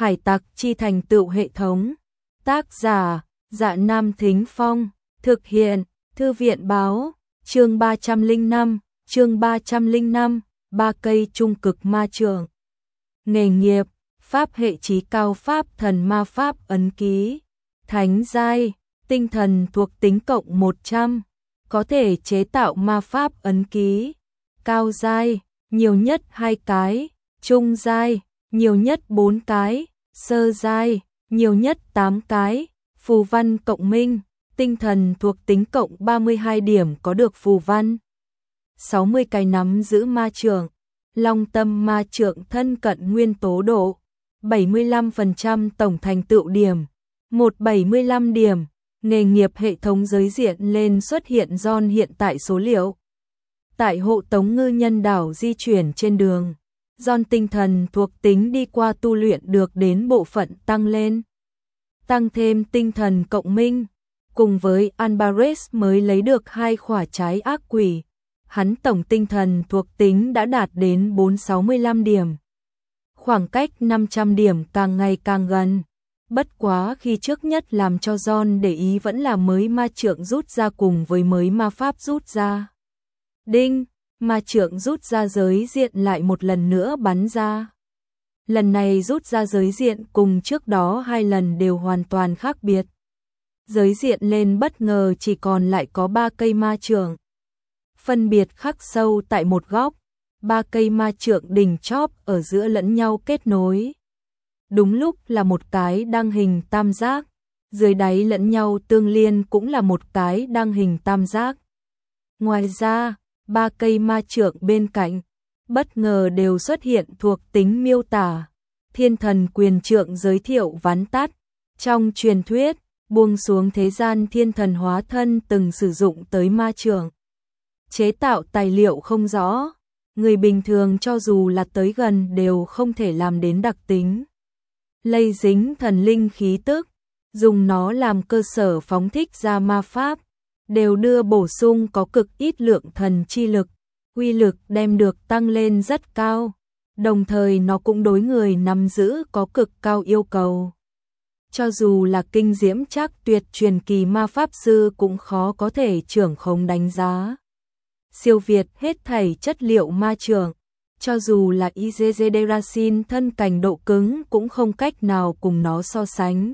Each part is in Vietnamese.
Hải tặc chi thành tựu hệ thống. Tác giả: Dạ Nam Thính Phong. Thực hiện: Thư viện báo. Chương 305, ba cây trung cực ma trượng. Nghề nghiệp: pháp hệ chí cao, pháp thần ma pháp ấn ký. Thánh giai: tinh thần thuộc tính cộng 100, có thể chế tạo ma pháp ấn ký. Cao giai: nhiều nhất 2 cái. Trung giai: nhiều nhất 4 cái. Sơ giai: nhiều nhất 8 cái. Phù văn cộng minh: tinh thần thuộc tính cộng 32 điểm, có được phù văn 60 cái. Nắm giữ ma trượng: long tâm ma trượng thân cận nguyên tố độ 75% tổng thành tựu điểm 175 điểm. Nghề nghiệp: hệ thống giới diện lên xuất hiện John hiện tại số liệu. Tại hộ tống ngư nhân đảo di chuyển trên đường, John tinh thần thuộc tính đi qua tu luyện được đến bộ phận tăng lên. Tăng thêm tinh thần cộng minh, cùng với Alvarez mới lấy được 2 quả trái ác quỷ, hắn tổng tinh thần thuộc tính đã đạt đến 465 điểm. Khoảng cách 500 điểm càng ngày càng gần. Bất quá khi trước nhất làm cho John để ý vẫn là mới ma trượng rút ra cùng với mới ma pháp rút ra. Đinh, ma trượng rút ra giới diện lại một lần nữa bắn ra. Lần này rút ra giới diện cùng trước đó 2 lần đều hoàn toàn khác biệt. Giới diện lên bất ngờ chỉ còn lại có 3 cây ma trượng, phân biệt khắc sâu tại một góc. 3 cây ma trượng đỉnh chóp ở giữa lẫn nhau kết nối. Đúng lúc là một cái đăng hình tam giác, dưới đáy lẫn nhau tương liên cũng là một cái đăng hình tam giác. Ngoài ra, 3 cây ma trượng bên cạnh bất ngờ đều xuất hiện thuộc tính miêu tả. Thiên thần quyền trượng giới thiệu vắn tắt: trong truyền thuyết, buông xuống thế gian thiên thần hóa thân từng sử dụng tới ma trượng. Chế tạo tài liệu không rõ, người bình thường cho dù là tới gần đều không thể làm đến đặc tính. Lây dính thần linh khí tức, dùng nó làm cơ sở phóng thích ra ma pháp, đều đưa bổ sung có cực ít lượng thần chi lực, uy lực đem được tăng lên rất cao, đồng thời nó cũng đối người nắm giữ có cực cao yêu cầu. Cho dù là kinh diễm chắc tuyệt truyền kỳ ma pháp sư cũng khó có thể trưởng khống đánh giá. Siêu việt hết thảy chất liệu ma trượng, cho dù là Izezederasin thân cảnh độ cứng cũng không cách nào cùng nó so sánh.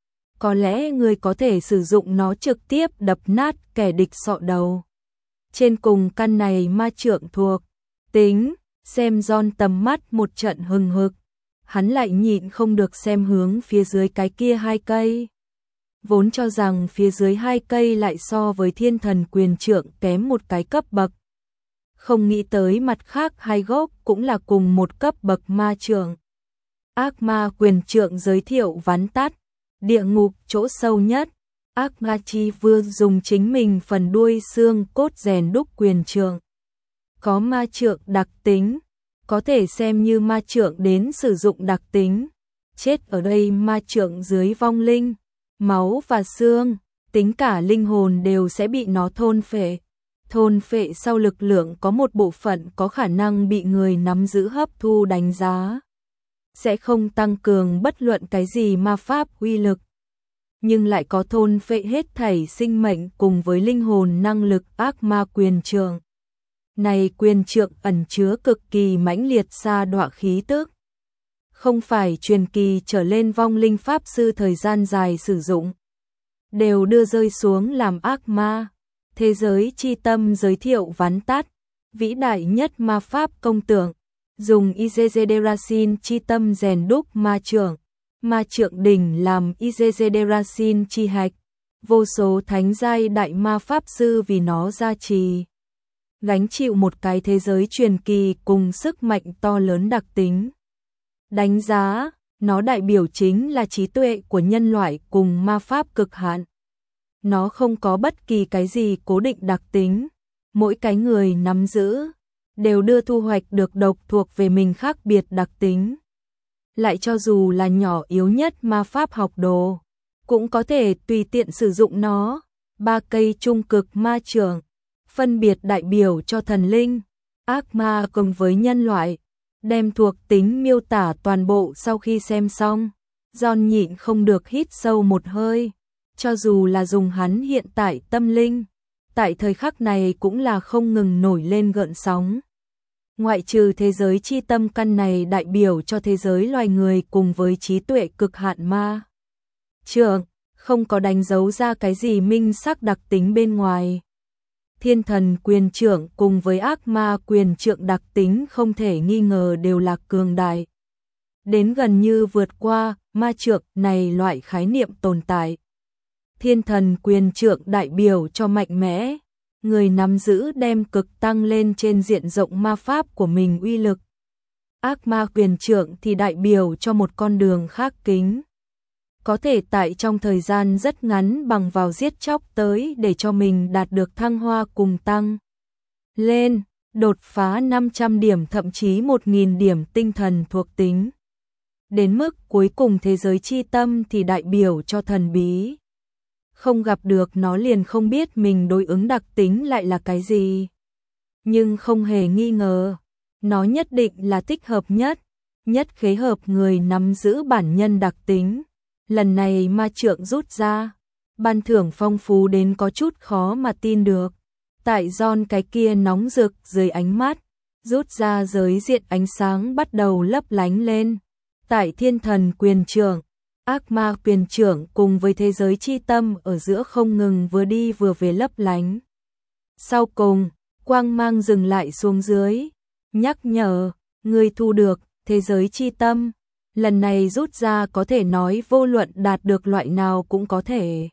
Có lẽ người có thể sử dụng nó trực tiếp đập nát kẻ địch sọ đầu. Trên cùng căn này ma trượng thuộc tính, xem John tầm mắt một trận hừng hực, hắn lại nhịn không được xem hướng phía dưới cái kia 2 cây. Vốn cho rằng phía dưới 2 cây lại so với thiên thần quyền trượng kém một cái cấp bậc. Không nghĩ tới mặt khác 2 gốc cũng là cùng một cấp bậc ma trượng. Ác ma quyền trượng giới thiệu vắn tắt: địa ngục chỗ sâu nhất, ác ma chi vương dùng chính mình phần đuôi xương cốt rèn đúc quyền trượng. Có ma trượng đặc tính, có thể xem như ma trượng đến sử dụng đặc tính. Chết ở đây ma trượng dưới vong linh, máu và xương, tính cả linh hồn đều sẽ bị nó thôn phệ. Thôn phệ sau lực lượng có một bộ phận có khả năng bị người nắm giữ hấp thu đánh giá. Sẽ không tăng cường bất luận cái gì ma pháp uy lực, nhưng lại có thôn phệ hết thảy sinh mệnh cùng với linh hồn năng lực. Ác ma quyền trượng này quyền trượng ẩn chứa cực kỳ mãnh liệt sa đọa khí tức. Không phải truyền kỳ trở lên vong linh pháp sư thời gian dài sử dụng, đều đưa rơi xuống làm ác ma. Thế giới chi tâm giới thiệu vắn tắt: vĩ đại nhất ma pháp công tượng, dùng Izezederasin chi tâm rèn đúc ma trượng đỉnh làm Izezederasin chi hạch, vô số thánh giai đại ma pháp sư vì nó gia trì, gánh chịu một cái thế giới truyền kỳ cùng sức mạnh to lớn đặc tính. Đánh giá, nó đại biểu chính là trí tuệ của nhân loại cùng ma pháp cực hạn. Nó không có bất kỳ cái gì cố định đặc tính, mỗi cái người nắm giữ đều đưa thu hoạch được độc thuộc về mình khác biệt đặc tính. Lại cho dù là nhỏ yếu nhất ma pháp học đồ, cũng có thể tùy tiện sử dụng nó. 3 cây trung cực ma trượng, phân biệt đại biểu cho thần linh, ác ma cùng với nhân loại. Đem thuộc tính miêu tả toàn bộ sau khi xem xong, John nhịn không được hít sâu một hơi. Cho dù là dùng hắn hiện tại tâm linh, tại thời khắc này cũng là không ngừng nổi lên gợn sóng. Ngoại trừ thế giới chi tâm căn này đại biểu cho thế giới loài người cùng với trí tuệ cực hạn ma trượng, không có đánh dấu ra cái gì minh sắc đặc tính bên ngoài. Thiên thần quyền trượng cùng với ác ma quyền trượng đặc tính không thể nghi ngờ đều là cường đại. Đến gần như vượt qua ma trượng này loại khái niệm tồn tại. Thiên thần quyền trượng đại biểu cho mạnh mẽ, người nắm giữ đem cực tăng lên trên diện rộng ma pháp của mình uy lực. Ác ma quyền trượng thì đại biểu cho một con đường khác kính. Có thể tại trong thời gian rất ngắn bằng vào giết chóc tới để cho mình đạt được thăng hoa cùng tăng lên, đột phá 500 điểm thậm chí 1.000 điểm tinh thần thuộc tính. Đến mức cuối cùng thế giới chi tâm thì đại biểu cho thần bí. Không gặp được nó liền không biết mình đối ứng đặc tính lại là cái gì. Nhưng không hề nghi ngờ, nó nhất định là thích hợp nhất, nhất khế hợp người nắm giữ bản nhân đặc tính. Lần này ma trượng rút ra, ban thưởng phong phú đến có chút khó mà tin được. Tại John cái kia nóng rực dưới ánh mắt, rút ra giới diện ánh sáng bắt đầu lấp lánh lên. Tại thiên thần quyền trượng, ác ma quyền trượng cùng với thế giới chi tâm ở giữa không ngừng vừa đi vừa về lấp lánh. Sau cùng, quang mang dừng lại xuống dưới, nhắc nhở, người thu được thế giới chi tâm. Lần này rút ra có thể nói vô luận đạt được loại nào cũng có thể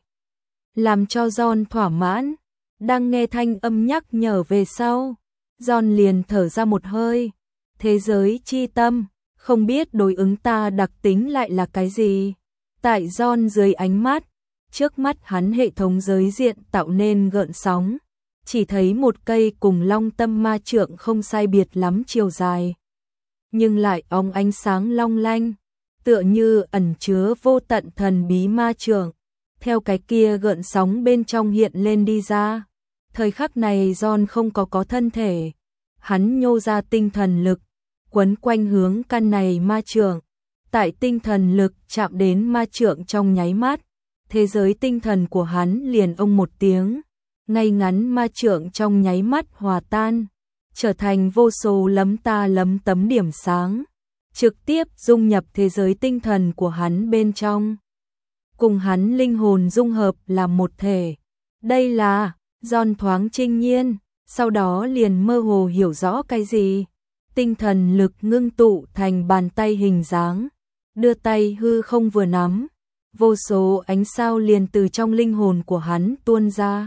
làm cho John thỏa mãn. Đang nghe thanh âm nhắc nhở về sau, John liền thở ra một hơi. Thế giới chi tâm, không biết đối ứng ta đặc tính lại là cái gì. Tại John dưới ánh mắt, trước mắt hắn hệ thống giới diện tạo nên gợn sóng. Chỉ thấy một cây cùng long tâm ma trượng không sai biệt lắm chiều dài. Nhưng lại óng ánh sáng long lanh, tựa như ẩn chứa vô tận thần bí ma trượng. Theo cái kia gợn sóng bên trong hiện lên đi ra. Thời khắc này John không có thân thể. Hắn nhô ra tinh thần lực, quấn quanh hướng căn này ma trượng. Tại tinh thần lực chạm đến ma trượng trong nháy mắt, thế giới tinh thần của hắn liền ông một tiếng. Ngay ngắn ma trượng trong nháy mắt hòa tan, trở thành vô số lấm ta lấm tấm điểm sáng, trực tiếp dung nhập thế giới tinh thần của hắn bên trong. Cùng hắn linh hồn dung hợp là một thể. Đây là, John thoáng trinh nhiên, sau đó liền mơ hồ hiểu rõ cái gì. Tinh thần lực ngưng tụ thành bàn tay hình dáng, đưa tay hư không vừa nắm, vô số ánh sao liền từ trong linh hồn của hắn tuôn ra.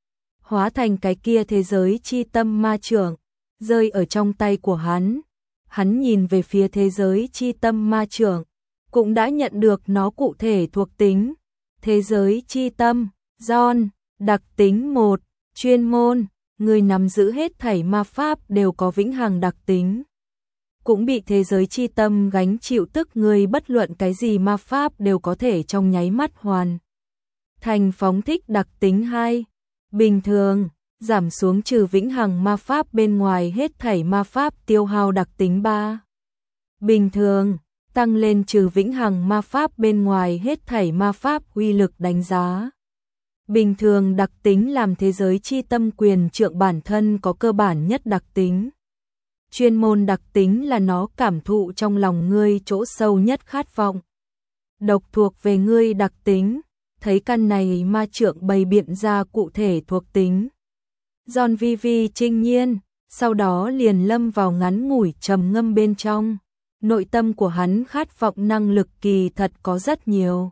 Hóa thành cái kia thế giới chi tâm ma trượng, rơi ở trong tay của hắn. Hắn nhìn về phía thế giới chi tâm ma trượng, cũng đã nhận được nó cụ thể thuộc tính. Thế giới chi tâm, John, đặc tính 1, chuyên môn, người nắm giữ hết thảy ma pháp đều có vĩnh hằng đặc tính. Cũng bị thế giới chi tâm gánh chịu, tức người bất luận cái gì ma pháp đều có thể trong nháy mắt hoàn thành phóng thích. Đặc tính 2, bình thường, giảm xuống trừ vĩnh hằng ma pháp bên ngoài hết thảy ma pháp tiêu hao. Đặc tính 3, bình thường, tăng lên trừ vĩnh hằng ma pháp bên ngoài hết thảy ma pháp uy lực đánh giá. Bình thường đặc tính làm thế giới chi tâm quyền trượng bản thân có cơ bản nhất đặc tính. Chuyên môn đặc tính là nó cảm thụ trong lòng ngươi chỗ sâu nhất khát vọng. Độc thuộc về ngươi đặc tính, thấy căn này ma trượng bày biện ra cụ thể thuộc tính. John vi vi trinh nhiên, sau đó liền lâm vào ngắn ngủi trầm ngâm bên trong. Nội tâm của hắn khát vọng năng lực kỳ thật có rất nhiều.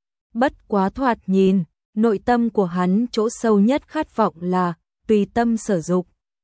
Bất quá thoạt nhìn, nội tâm của hắn chỗ sâu nhất khát vọng là tùy tâm sở dục.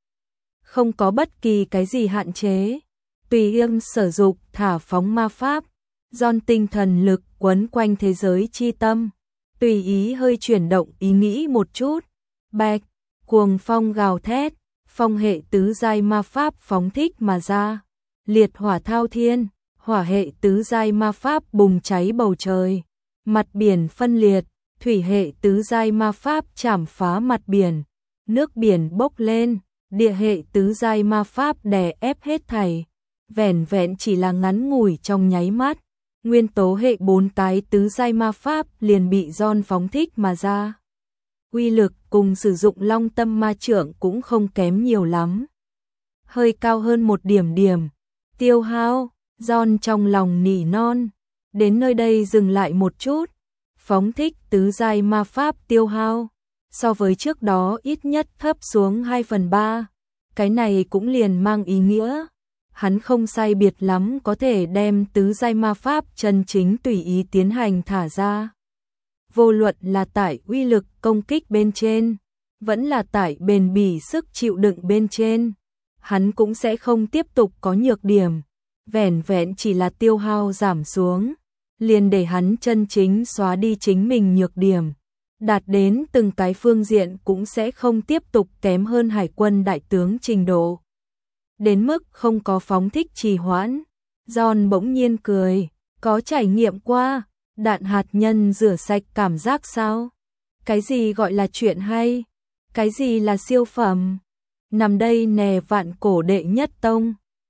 Không có bất kỳ cái gì hạn chế, tùy ý sử dụng thả phóng ma pháp. John tinh thần lực quấn quanh thế giới chi tâm, tùy ý hơi chuyển động ý nghĩ một chút. Bạch, cuồng phong gào thét, phong hệ tứ giai ma pháp phóng thích mà ra. Liệt hỏa thao thiên, hỏa hệ tứ giai ma pháp bùng cháy bầu trời. Mặt biển phân liệt, thủy hệ tứ giai ma pháp chảm phá mặt biển. Nước biển bốc lên, địa hệ tứ giai ma pháp đè ép hết thảy. vẻn vẹn chỉ là ngắn ngủi trong nháy mắt, nguyên tố hệ 4 cái tứ giai ma pháp liền bị John phóng thích mà ra. Uy lực cùng sử dụng Long Tâm Ma Chưởng cũng không kém nhiều lắm. Hơi cao hơn một điểm. Tiêu hao, John trong lòng nỉ non. Đến nơi đây dừng lại một chút. Phóng thích tứ giai ma pháp tiêu hao. So với trước đó ít nhất thấp xuống 2/3. Cái này cũng liền mang ý nghĩa. Hắn không sai biệt lắm có thể đem tứ giai ma pháp chân chính tùy ý tiến hành thả ra. Vô luận là tại uy lực công kích bên trên, vẫn là tại bền bỉ sức chịu đựng bên trên, hắn cũng sẽ không tiếp tục có nhược điểm, vẻn vẹn chỉ là tiêu hao giảm xuống, liền để hắn chân chính xóa đi chính mình nhược điểm, đạt đến từng cái phương diện cũng sẽ không tiếp tục kém hơn hải quân đại tướng trình độ. Đến mức không có phóng thích trì hoãn, John bỗng nhiên cười, có trải nghiệm qua đạn hạt nhân rửa sạch cảm giác sao? Cái gì gọi là chuyện hay? Cái gì là siêu phẩm? Nằm đây nè vạn cổ đệ nhất tông.